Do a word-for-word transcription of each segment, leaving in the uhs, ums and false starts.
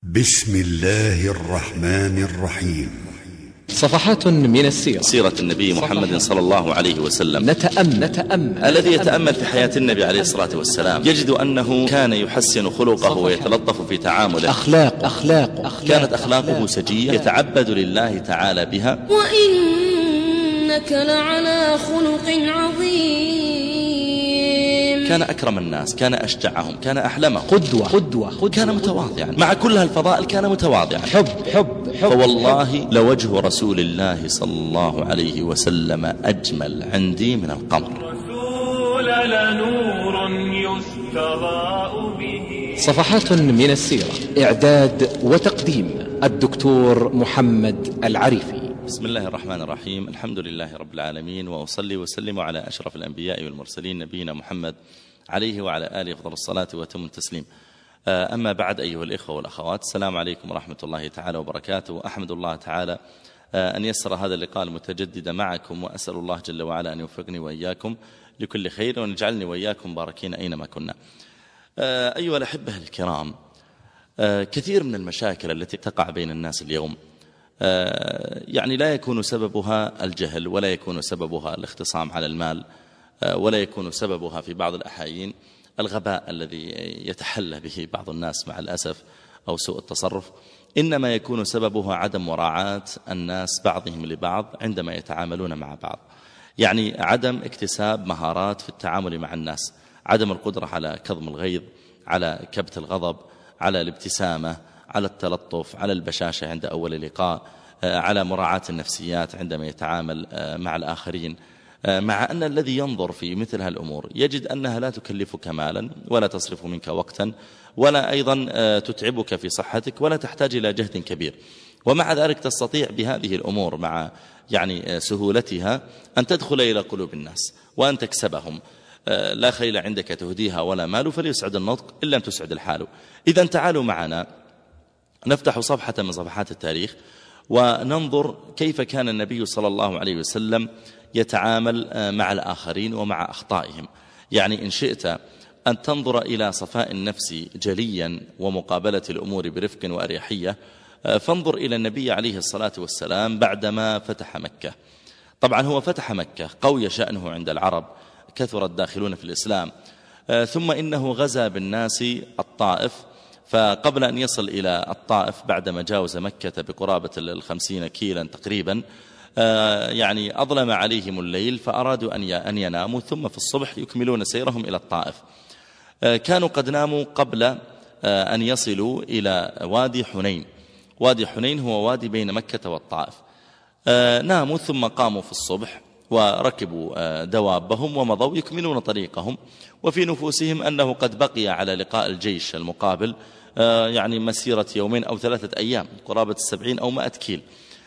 بسم الله الرحمن الرحيم. صفحات من السيرة. سيرة النبي محمد صلى الله عليه وسلم. نتأمل, نتأمل الذي يتأمل في حياة النبي عليه الصلاة والسلام يجد أنه كان يحسن خلقه ويتلطف في تعامله. أخلاق أخلاق, أخلاق كانت أخلاقه سجية يتعبد لله تعالى بها. وإنك لعلى خلق عظيم. كان أكرم الناس، كان أشجعهم، كان أحلمهم، قدوة, قدوة, قدوة كان متواضعا. مع كل هالفضائل كان متواضعا. حب حب, حب فوالله لوجه رسول الله صلى الله عليه وسلم أجمل عندي من القمر. رسول لنور يستضاء به. صفحات من السيرة. إعداد وتقديم الدكتور محمد العريفي. بسم الله الرحمن الرحيم. الحمد لله رب العالمين، وأصلي وسلم على أشرف الأنبياء والمرسلين نبينا محمد عليه وعلى آله أفضل الصلاة وأتم التسليم. أما بعد، أيها الإخوة والأخوات، السلام عليكم ورحمة الله تعالى وبركاته. أحمد الله تعالى أن يسر هذا اللقاء المتجدد معكم، وأسأل الله جل وعلا أن يوفقني وإياكم لكل خير، وأن يجعلني وإياكم باركين أينما كنا. أيها الأحبة الكرام، كثير من المشاكل التي تقع بين الناس اليوم يعني لا يكون سببها الجهل، ولا يكون سببها الاختصام على المال، ولا يكون سببها في بعض الأحايين الغباء الذي يتحلى به بعض الناس مع الأسف، أو سوء التصرف. إنما يكون سببها عدم مراعاة الناس بعضهم لبعض عندما يتعاملون مع بعض، يعني عدم اكتساب مهارات في التعامل مع الناس، عدم القدرة على كظم الغيظ، على كبت الغضب، على الابتسامة، على التلطف، على البشاشة عند أول لقاء، على مراعاة النفسيات عندما يتعامل مع الآخرين. مع أن الذي ينظر في مثل هالأمور يجد أنها لا تكلفك مالا، ولا تصرف منك وقتا، ولا أيضا تتعبك في صحتك، ولا تحتاج إلى جهد كبير. ومع ذلك تستطيع بهذه الأمور مع يعني سهولتها أن تدخل إلى قلوب الناس وأن تكسبهم. لا خيل عندك تهديها ولا مال، فليسعد النطق إن لم تسعد الحال. إذن تعالوا معنا نفتح صفحة من صفحات التاريخ، وننظر كيف كان النبي صلى الله عليه وسلم يتعامل مع الآخرين ومع أخطائهم. يعني إن شئت أن تنظر إلى صفاء النفس جليا ومقابلة الأمور برفق وأريحية، فانظر إلى النبي عليه الصلاة والسلام بعدما فتح مكة. طبعا هو فتح مكة، قوي شأنه عند العرب، كثر الداخلون في الإسلام، ثم إنه غزا بالناس الطائف. فقبل أن يصل إلى الطائف بعدما جاوز مكة بقرابة الخمسين كيلا تقريبا، يعني أظلم عليهم الليل فأرادوا أن يناموا، ثم في الصبح يكملون سيرهم إلى الطائف. كانوا قد ناموا قبل أن يصلوا إلى وادي حنين. وادي حنين هو وادي بين مكة والطائف. ناموا ثم قاموا في الصبح وركبوا دوابهم ومضوا يكملون طريقهم، وفي نفوسهم أنه قد بقي على لقاء الجيش المقابل يعني مسيرة يومين أو ثلاثة أيام، قرابة السبعين أو مائة كيل.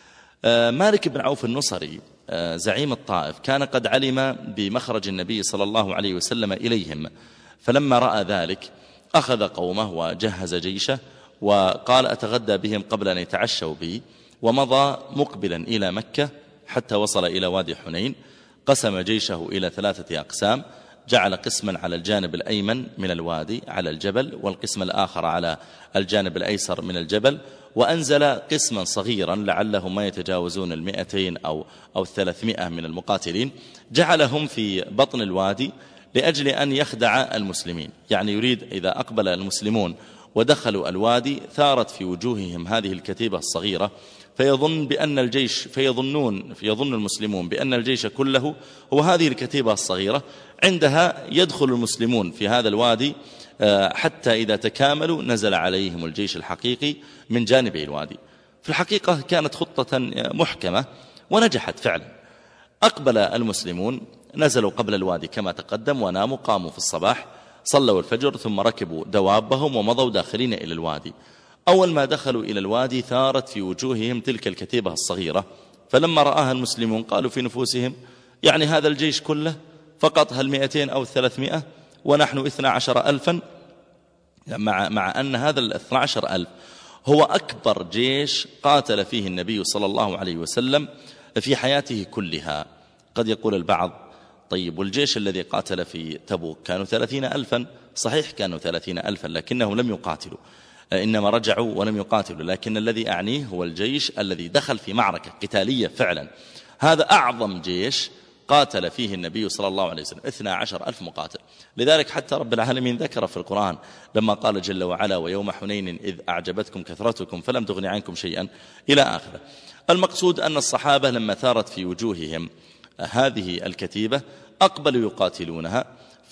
مالك بن عوف النصري زعيم الطائف كان قد علم بمخرج النبي صلى الله عليه وسلم إليهم، فلما رأى ذلك أخذ قومه وجهز جيشه وقال أتغدى بهم قبل أن يتعشوا بي، ومضى مقبلا إلى مكة حتى وصل إلى وادي حنين. قسم جيشه إلى ثلاثة أقسام، جعل قسما على الجانب الأيمن من الوادي على الجبل، والقسم الآخر على الجانب الأيسر من الجبل، وأنزل قسما صغيرا لعلهم ما يتجاوزون المئتين أو, أو الثلاثمائة من المقاتلين، جعلهم في بطن الوادي لأجل أن يخدع المسلمين. يعني يريد إذا أقبل المسلمون ودخلوا الوادي ثارت في وجوههم هذه الكتيبة الصغيرة، فيظن بأن الجيش فيظنون يظن المسلمون بأن الجيش كله هو هذه الكتيبة الصغيرة. عندها يدخل المسلمون في هذا الوادي حتى إذا تكاملوا نزل عليهم الجيش الحقيقي من جانبي الوادي. في الحقيقة كانت خطة محكمة ونجحت فعلا. أقبل المسلمون، نزلوا قبل الوادي كما تقدم، وناموا، قاموا في الصباح، صلوا الفجر، ثم ركبوا دوابهم ومضوا داخلين إلى الوادي. أول ما دخلوا إلى الوادي ثارت في وجوههم تلك الكتيبة الصغيرة، فلما رآها المسلمون قالوا في نفوسهم يعني هذا الجيش كله فقط هل مئتين أو ثلاثمائة ونحن اثنا عشر ألفا، مع, مع أن هذا الاثنى عشر ألف هو أكبر جيش قاتل فيه النبي صلى الله عليه وسلم في حياته كلها. قد يقول البعض طيب والجيش الذي قاتل في تبوك كانوا ثلاثين ألفا، صحيح كانوا ثلاثين ألفا لكنهم لم يقاتلوا. إنما رجعوا ولم يقاتلوا، لكن الذي أعنيه هو الجيش الذي دخل في معركة قتالية فعلا. هذا أعظم جيش قاتل فيه النبي صلى الله عليه وسلم، اثنا عشر ألف مقاتل. لذلك حتى رب العالمين ذكر في القرآن لما قال جل وعلا: ويوم حنين إذ أعجبتكم كثرتكم فلم تغن عنكم شيئا، إلى آخره. المقصود أن الصحابة لما ثارت في وجوههم هذه الكتيبة أقبلوا يقاتلونها،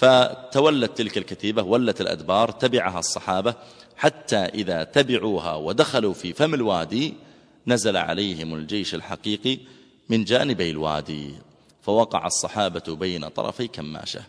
فتولت تلك الكتيبة، ولت الأدبار، تبعها الصحابة، حتى إذا تبعوها ودخلوا في فم الوادي نزل عليهم الجيش الحقيقي من جانبي الوادي، فوقع الصحابة بين طرفي كماشة.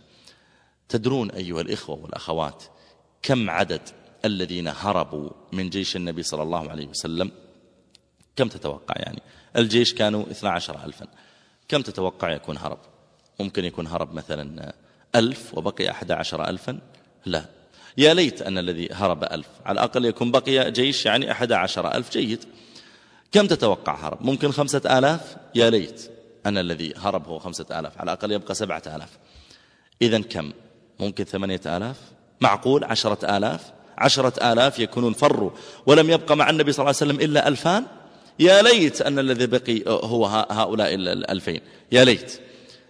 تدرون أيها الإخوة والأخوات كم عدد الذين هربوا من جيش النبي صلى الله عليه وسلم؟ كم تتوقع؟ يعني الجيش كانوا اثنا عشر ألفا، كم تتوقع يكون هرب؟ ممكن يكون هرب مثلا ألف وبقي أحد عشر ألفا؟ لا، يا ليت أن الذي هرب ألف، على الأقل يكون بقي جيش يعني أحد عشر ألف. جيد. كم تتوقع هرب؟ ممكن خمسة آلاف؟ يا ليت أن الذي هرب هو خمسة آلاف، على الأقل يبقى سبعة آلاف. إذن كم؟ ممكن ثمانية آلاف؟ معقول عشرة آلاف؟ عشرة آلاف يكونون فروا ولم يبقى مع النبي صلى الله عليه وسلم إلا ألفان؟ يا ليت أن الذي بقي هو هؤلاء الألفين. يا ليت.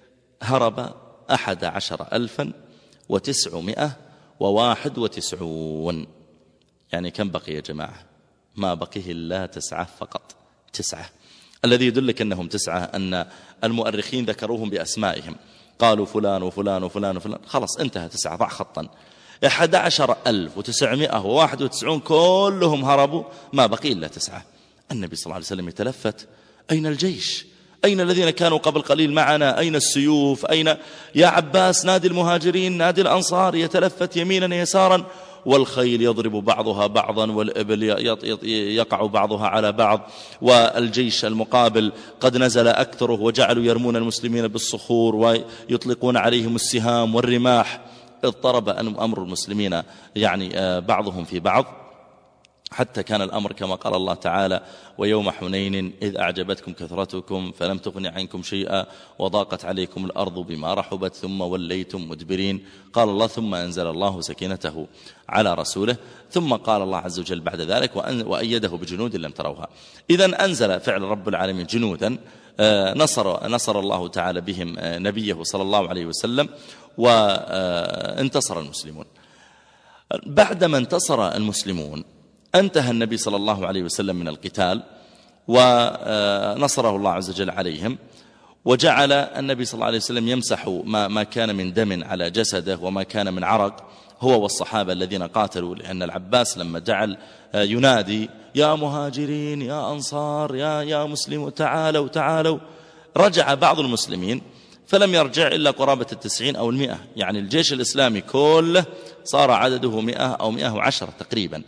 هرب أحد عشر ألفا وتسعمائة وواحد وتسعون. يعني كم بقي يا جماعة؟ ما بقيه إلا تسعة فقط. تسعة. الذي يدلك أنهم تسعة أن المؤرخين ذكروهم بأسمائهم، قالوا فلان وفلان وفلان وفلان، خلاص انتهى تسعة، ضع خطا. أحد عشر ألف وتسعمائة وواحد وتسعون كلهم هربوا، ما بقي إلا تسعة. النبي صلى الله عليه وسلم يتلفت: أين الجيش؟ أين الذين كانوا قبل قليل معنا؟ أين السيوف؟ أين يا عباس؟ نادي المهاجرين، نادي الأنصار. يتلفت يمينا يسارا، والخيل يضرب بعضها بعضا، والإبل يقع بعضها على بعض، والجيش المقابل قد نزل أكثره وجعلوا يرمون المسلمين بالصخور ويطلقون عليهم السهام والرماح. اضطرب أمر المسلمين يعني بعضهم في بعض، حتى كان الأمر كما قال الله تعالى: ويوم حنين إذ أعجبتكم كثرتكم فلم تغن عنكم شيئا وضاقت عليكم الأرض بما رحبت ثم وليتم مدبرين. قال الله: ثم أنزل الله سكينته على رسوله. ثم قال الله عز وجل بعد ذلك: وأيده بجنود لم تروها. إذن أنزل فعل رب العالمين جنودا نصر, نصر الله تعالى بهم نبيه صلى الله عليه وسلم، وانتصر المسلمون. بعدما انتصر المسلمون انتهى النبي صلى الله عليه وسلم من القتال، ونصره الله عز وجل عليهم، وجعل النبي صلى الله عليه وسلم يمسح ما, ما كان من دم على جسده وما كان من عرق، هو والصحابة الذين قاتلوا. لأن العباس لما جعل ينادي: يا مهاجرين يا أنصار يا, يا مسلمون تعالوا تعالوا، رجع بعض المسلمين فلم يرجع إلا قرابة التسعين أو المئة. يعني الجيش الإسلامي كله صار عدده مئة أو مئة وعشرة تقريبا.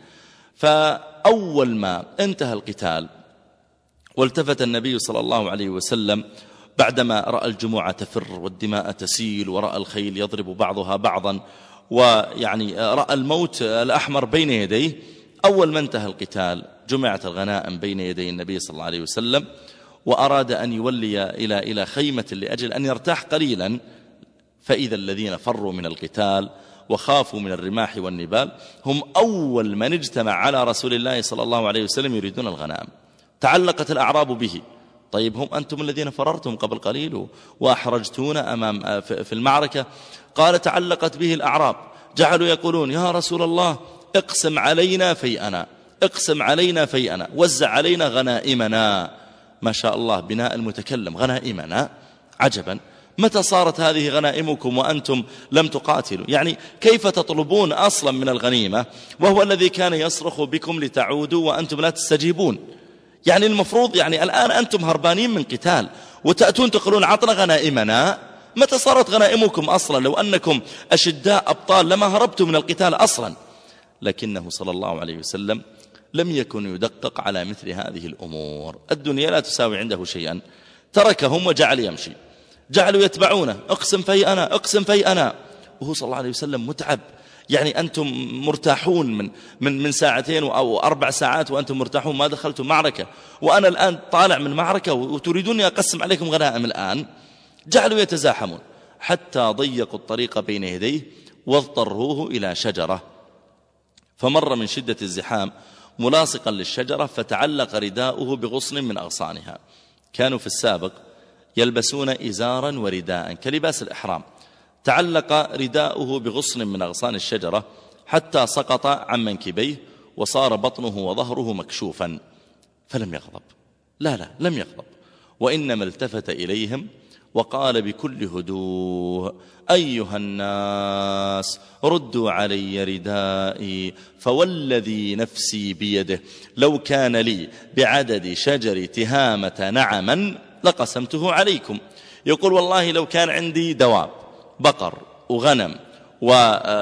فأول ما انتهى القتال والتفت النبي صلى الله عليه وسلم بعدما رأى الجموع تفر والدماء تسيل، ورأى الخيل يضرب بعضها بعضا، ويعني رأى الموت الأحمر بين يديه، أول ما انتهى القتال جمعت الغنائم بين يدي النبي صلى الله عليه وسلم، وأراد أن يولي إلى إلى خيمة لأجل أن يرتاح قليلا، فإذا الذين فروا من القتال وخافوا من الرماح والنبال هم أول من اجتمع على رسول الله صلى الله عليه وسلم يريدون الغنائم. تعلقت الأعراب به: طيب هم أنتم الذين فررتم قبل قليل وأحرجتون أمام في المعركة. قال: تعلقت به الأعراب، جعلوا يقولون: يا رسول الله اقسم علينا فيئنا، اقسم علينا فيئنا، وزع علينا غنائمنا. ما شاء الله بناء المتكلم، غنائمنا، عجبا، متى صارت هذه غنائمكم وأنتم لم تقاتلوا؟ يعني كيف تطلبون أصلا من الغنيمة وهو الذي كان يصرخ بكم لتعودوا وأنتم لا تستجيبون؟ يعني المفروض يعني الآن أنتم هربانين من قتال وتأتون تقولون عطنا غنائمنا. متى صارت غنائمكم أصلا؟ لو أنكم أشداء أبطال لما هربتم من القتال أصلا. لكنه صلى الله عليه وسلم لم يكن يدقق على مثل هذه الأمور، الدنيا لا تساوي عنده شيئا، تركهم وجعل يمشي، جعلوا يتبعونه: اقسم فيئنا اقسم فيئنا، وهو صلى الله عليه وسلم متعب. يعني أنتم مرتاحون من من من ساعتين أو أربع ساعات وأنتم مرتاحون، ما دخلتم معركة، وأنا الآن طالع من معركة وتريدوني أقسم عليكم غنائم الآن. جعلوا يتزاحمون حتى ضيقوا الطريق بين يديه واضطروه إلى شجرة، فمر من شدة الزحام ملاصقا للشجرة فتعلق رداؤه بغصن من أغصانها. كانوا في السابق يلبسون إزارا ورداء كلباس الإحرام، تعلق رداؤه بغصن من أغصان الشجرة حتى سقط عن منكبيه وصار بطنه وظهره مكشوفا، فلم يغضب، لا لا لم يغضب، وإنما التفت إليهم وقال بكل هدوء: أيها الناس ردوا علي ردائي، فوالذي نفسي بيده لو كان لي بعدد شجر تهامة نعما لقسمته عليكم. يقول والله لو كان عندي دواب بقر وغنم و...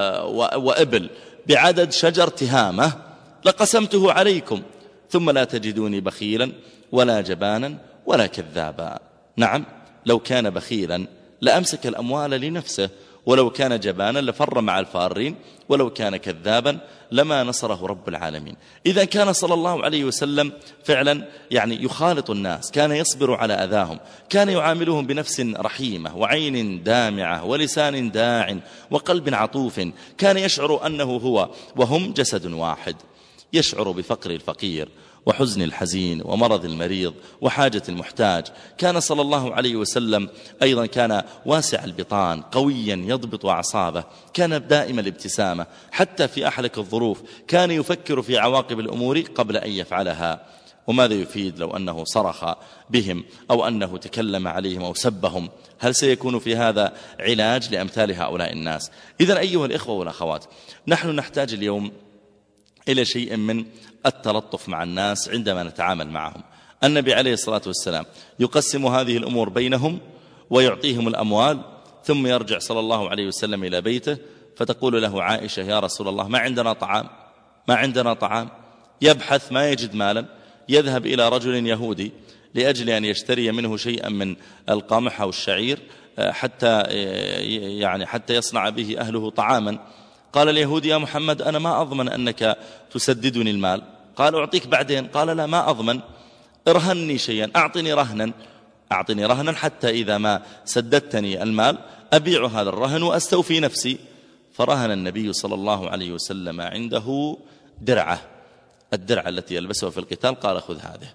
وإبل بعدد شجر تهامة لقسمته عليكم، ثم لا تجدوني بخيلا ولا جبانا ولا كذابا. نعم، لو كان بخيلا لأمسك الأموال لنفسه، ولو كان جبانا لفر مع الفارين، ولو كان كذابا لما نصره رب العالمين. إذا كان صلى الله عليه وسلم فعلا يعني يخالط الناس، كان يصبر على أذاهم، كان يعاملهم بنفس رحيمة وعين دامعة ولسان داع وقلب عطوف، كان يشعر أنه هو وهم جسد واحد، يشعر بفقر الفقير وحزن الحزين ومرض المريض وحاجة المحتاج. كان صلى الله عليه وسلم أيضا كان واسع البطان قويا يضبط أعصابه، كان دائم الابتسامة حتى في أحلك الظروف، كان يفكر في عواقب الأمور قبل أن يفعلها. وماذا يفيد لو أنه صرخ بهم أو أنه تكلم عليهم أو سبهم؟ هل سيكون في هذا علاج لأمثال هؤلاء الناس؟ إذن أيها الإخوة والأخوات، نحن نحتاج اليوم إلى شيء من التلطف مع الناس عندما نتعامل معهم. النبي عليه الصلاة والسلام يقسم هذه الأمور بينهم ويعطيهم الأموال، ثم يرجع صلى الله عليه وسلم إلى بيته فتقول له عائشة: يا رسول الله ما عندنا طعام، ما عندنا طعام. يبحث ما يجد مالا، يذهب إلى رجل يهودي لأجل أن يشتري منه شيئا من القمح أو الشعير حتى يعني حتى يصنع به أهله طعاما. قال اليهودي: يا محمد أنا ما أضمن أنك تسددني المال. قال: أعطيك بعدين. قال: لا، ما أضمن، ارهني شيئا، أعطني رهنا، أعطني رهنا حتى إذا ما سددتني المال أبيع هذا الرهن وأستوفي نفسي. فرهن النبي صلى الله عليه وسلم عنده درعه، الدرع التي يلبسها في القتال، قال: خذ هذه.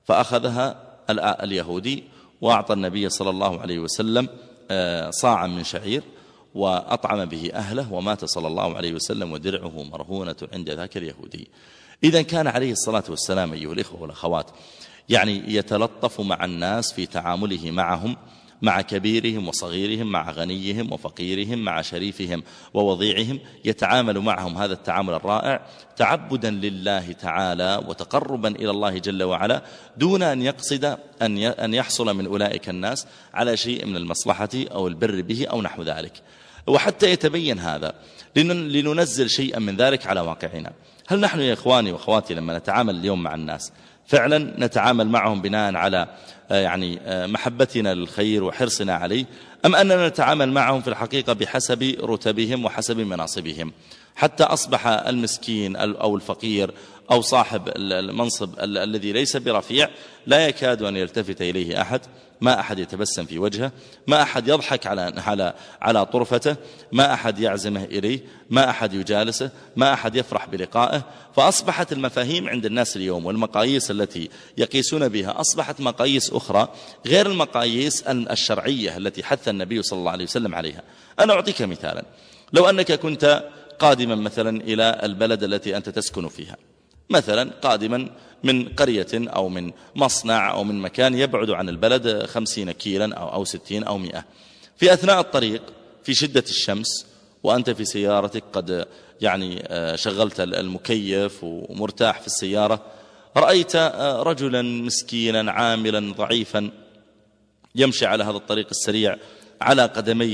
فأخذها اليهودي وأعطى النبي صلى الله عليه وسلم صاعا من شعير وأطعم به أهله، ومات صلى الله عليه وسلم ودرعه مرهونة عند ذاك اليهودي. إذن كان عليه الصلاة والسلام أيها الإخوة والأخوات يعني يتلطف مع الناس في تعامله معهم، مع كبيرهم وصغيرهم، مع غنيهم وفقيرهم، مع شريفهم ووضيعهم، يتعامل معهم هذا التعامل الرائع تعبدا لله تعالى وتقربا إلى الله جل وعلا، دون أن يقصد أن يحصل من أولئك الناس على شيء من المصلحة أو البر به أو نحو ذلك. وحتى يتبين هذا لننزل شيئا من ذلك على واقعنا. هل نحن يا إخواني وأخواتي لما نتعامل اليوم مع الناس فعلا نتعامل معهم بناء على يعني محبتنا للخير وحرصنا عليه، أم أننا نتعامل معهم في الحقيقة بحسب رتبهم وحسب مناصبهم، حتى أصبح المسكين أو الفقير أو صاحب المنصب الذي ليس برفيع لا يكاد أن يلتفت إليه أحد، ما أحد يتبسم في وجهه، ما أحد يضحك على على على طرفته، ما أحد يعزمه إليه، ما أحد يجالسه، ما أحد يفرح بلقائه. فأصبحت المفاهيم عند الناس اليوم والمقاييس التي يقيسون بها أصبحت مقاييس أخرى غير المقاييس الشرعية التي حث النبي صلى الله عليه وسلم عليها. أنا أعطيك مثالا: لو أنك كنت قادما مثلا إلى البلد التي أنت تسكن فيها، مثلا قادما من قرية أو من مصنع أو من مكان يبعد عن البلد خمسين كيلا أو, أو ستين أو مئة، في أثناء الطريق في شدة الشمس وأنت في سيارتك قد يعني شغلت المكيف ومرتاح في السيارة، رأيت رجلا مسكينا عاملا ضعيفا يمشي على هذا الطريق السريع على قدميه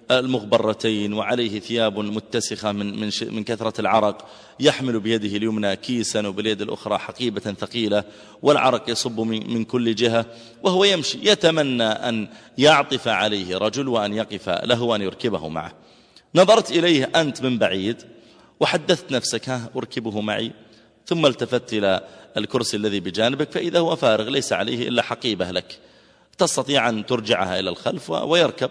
المغبرتين وعليه ثياب متسخة من من من كثرة العرق، يحمل بيده اليمنى كيسا وباليد الأخرى حقيبة ثقيلة، والعرق يصب من من كل جهة، وهو يمشي يتمنى أن يعطف عليه رجل وأن يقف له وأن يركبه معه. نظرت إليه أنت من بعيد وحدثت نفسك: ها أركبه معي؟ ثم التفت إلى الكرسي الذي بجانبك فإذا هو فارغ ليس عليه إلا حقيبة لك، تستطيع أن ترجعها إلى الخلف ويركب.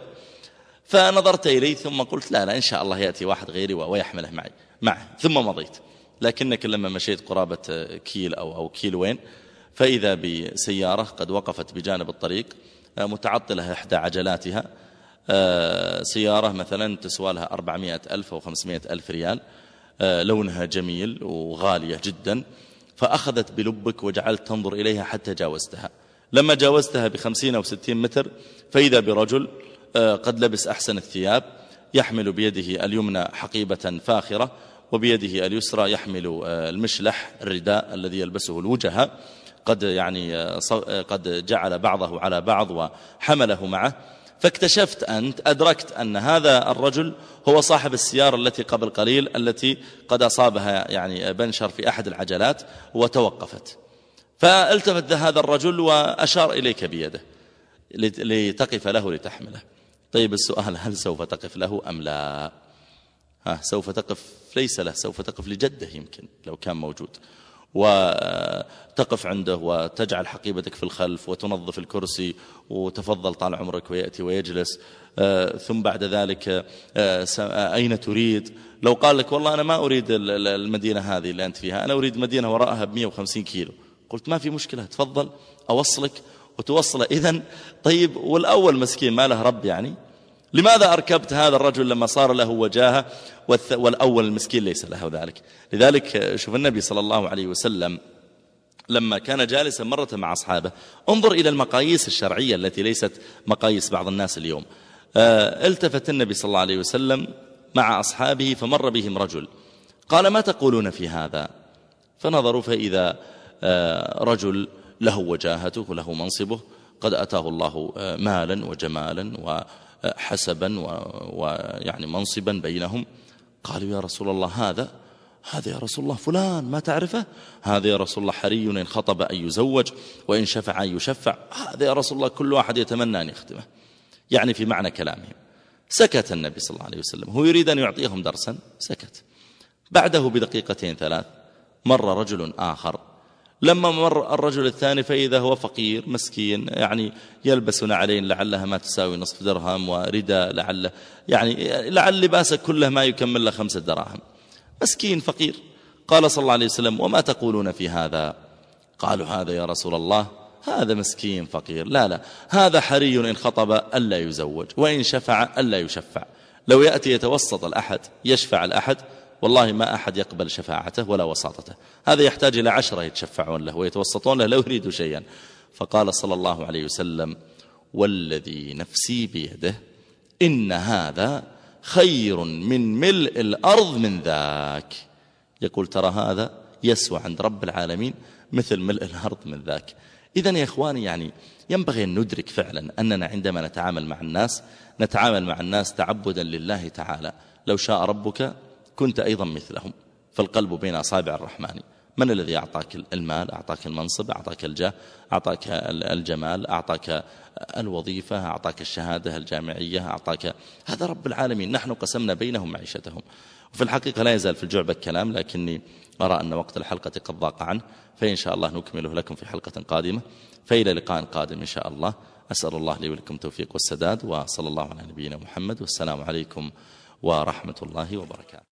فنظرت إليه ثم قلت: لا لا إن شاء الله يأتي واحد غيري ويحمله معي معه، ثم مضيت. لكنك لما مشيت قرابة كيل أو, أو كيلوين فإذا بسيارة قد وقفت بجانب الطريق متعطلة إحدى عجلاتها، سيارة مثلا تسوى لها أربعمائة ألف أو خمسمائة ألف ريال، لونها جميل وغالية جدا، فأخذت بلبك وجعلت تنظر إليها حتى جاوزتها. لما جاوزتها بخمسين أو ستين متر فإذا برجل قد لبس أحسن الثياب، يحمل بيده اليمنى حقيبة فاخرة وبيده اليسرى يحمل المشلح الرداء الذي يلبسه الوجهاء، قد يعني قد جعل بعضه على بعض وحمله معه. فاكتشفت أنت أدركت أن هذا الرجل هو صاحب السيارة التي قبل قليل التي قد أصابها يعني بنشر في أحد العجلات وتوقفت. فالتفت هذا الرجل وأشار إليك بيده لتقف له لتحمله. طيب السؤال، هل سوف تقف له أم لا؟ ها سوف تقف، ليس له، سوف تقف لجده يمكن لو كان موجود، وتقف عنده وتجعل حقيبتك في الخلف وتنظف الكرسي وتفضل طال عمرك ويأتي ويجلس. آه ثم بعد ذلك آه أين تريد؟ لو قال لك والله أنا ما أريد المدينة هذه اللي أنت فيها، أنا أريد مدينة وراءها بمئة وخمسين كيلو، قلت ما في مشكلة، تفضل أوصلك وتوصله. إذن طيب والأول مسكين ما له رب يعني، لماذا أركبت هذا الرجل لما صار له وجاهة والأول المسكين ليس له ذلك؟ لذلك شوف النبي صلى الله عليه وسلم لما كان جالسا مرة مع أصحابه، انظر إلى المقاييس الشرعية التي ليست مقاييس بعض الناس اليوم. التفت النبي صلى الله عليه وسلم مع أصحابه فمر بهم رجل، قال ما تقولون في هذا؟ فنظروا فإذا رجل له وجاهته وله منصبه، قد أتاه الله مالا وجمالا وحسبا ويعني منصبا بينهم. قالوا يا رسول الله هذا هذا يا رسول الله فلان ما تعرفه؟ هذا يا رسول الله حري إن خطب أن يزوج وإن شفع أن يشفع، هذا يا رسول الله كل واحد يتمنى أن يختمه، يعني في معنى كلامهم. سكت النبي صلى الله عليه وسلم، هو يريد أن يعطيهم درسا، سكت. بعده بدقيقتين ثلاث مر رجل آخر، لما مر الرجل الثاني فإذا هو فقير مسكين، يعني يلبس نعلين لعلها ما تساوي نصف درهم ورداء لعله يعني لعل لباسه كله ما يكمل له خمسة دراهم، مسكين فقير. قال صلى الله عليه وسلم وما تقولون في هذا؟ قالوا هذا يا رسول الله هذا مسكين فقير، لا لا هذا حري إن خطب ألا يزوج وإن شفع ألا يشفع. لو يأتي يتوسط الأحد يشفع الأحد والله ما أحد يقبل شفاعته ولا وساطته، هذا يحتاج إلى عشرة يتشفعون له ويتوسطون له لو يريدوا شيئا. فقال صلى الله عليه وسلم والذي نفسي بيده إن هذا خير من ملء الأرض من ذاك. يقول ترى هذا يسوى عند رب العالمين مثل ملء الأرض من ذاك. إذن يا إخواني يعني ينبغي أن ندرك فعلا أننا عندما نتعامل مع الناس نتعامل مع الناس تعبدا لله تعالى. لو شاء ربك كنت أيضا مثلهم، فالقلب بين أصابع الرحمن. من الذي أعطاك المال؟ أعطاك المنصب، أعطاك الجاه، أعطاك الجمال، أعطاك الوظيفة، أعطاك الشهادة الجامعية، أعطاك هذا رب العالمين. نحن قسمنا بينهم معيشتهم. وفي الحقيقة لا يزال في الجعبة الكلام، لكني أرى أن وقت الحلقة قد ضاق عنه، فإن شاء الله نكمله لكم في حلقة قادمة. فإلى لقاء قادم إن شاء الله. أسأل الله لي ولكم توفيق والسداد، وصلى الله على نبينا محمد، والسلام عليكم ورحمة الله وبركاته.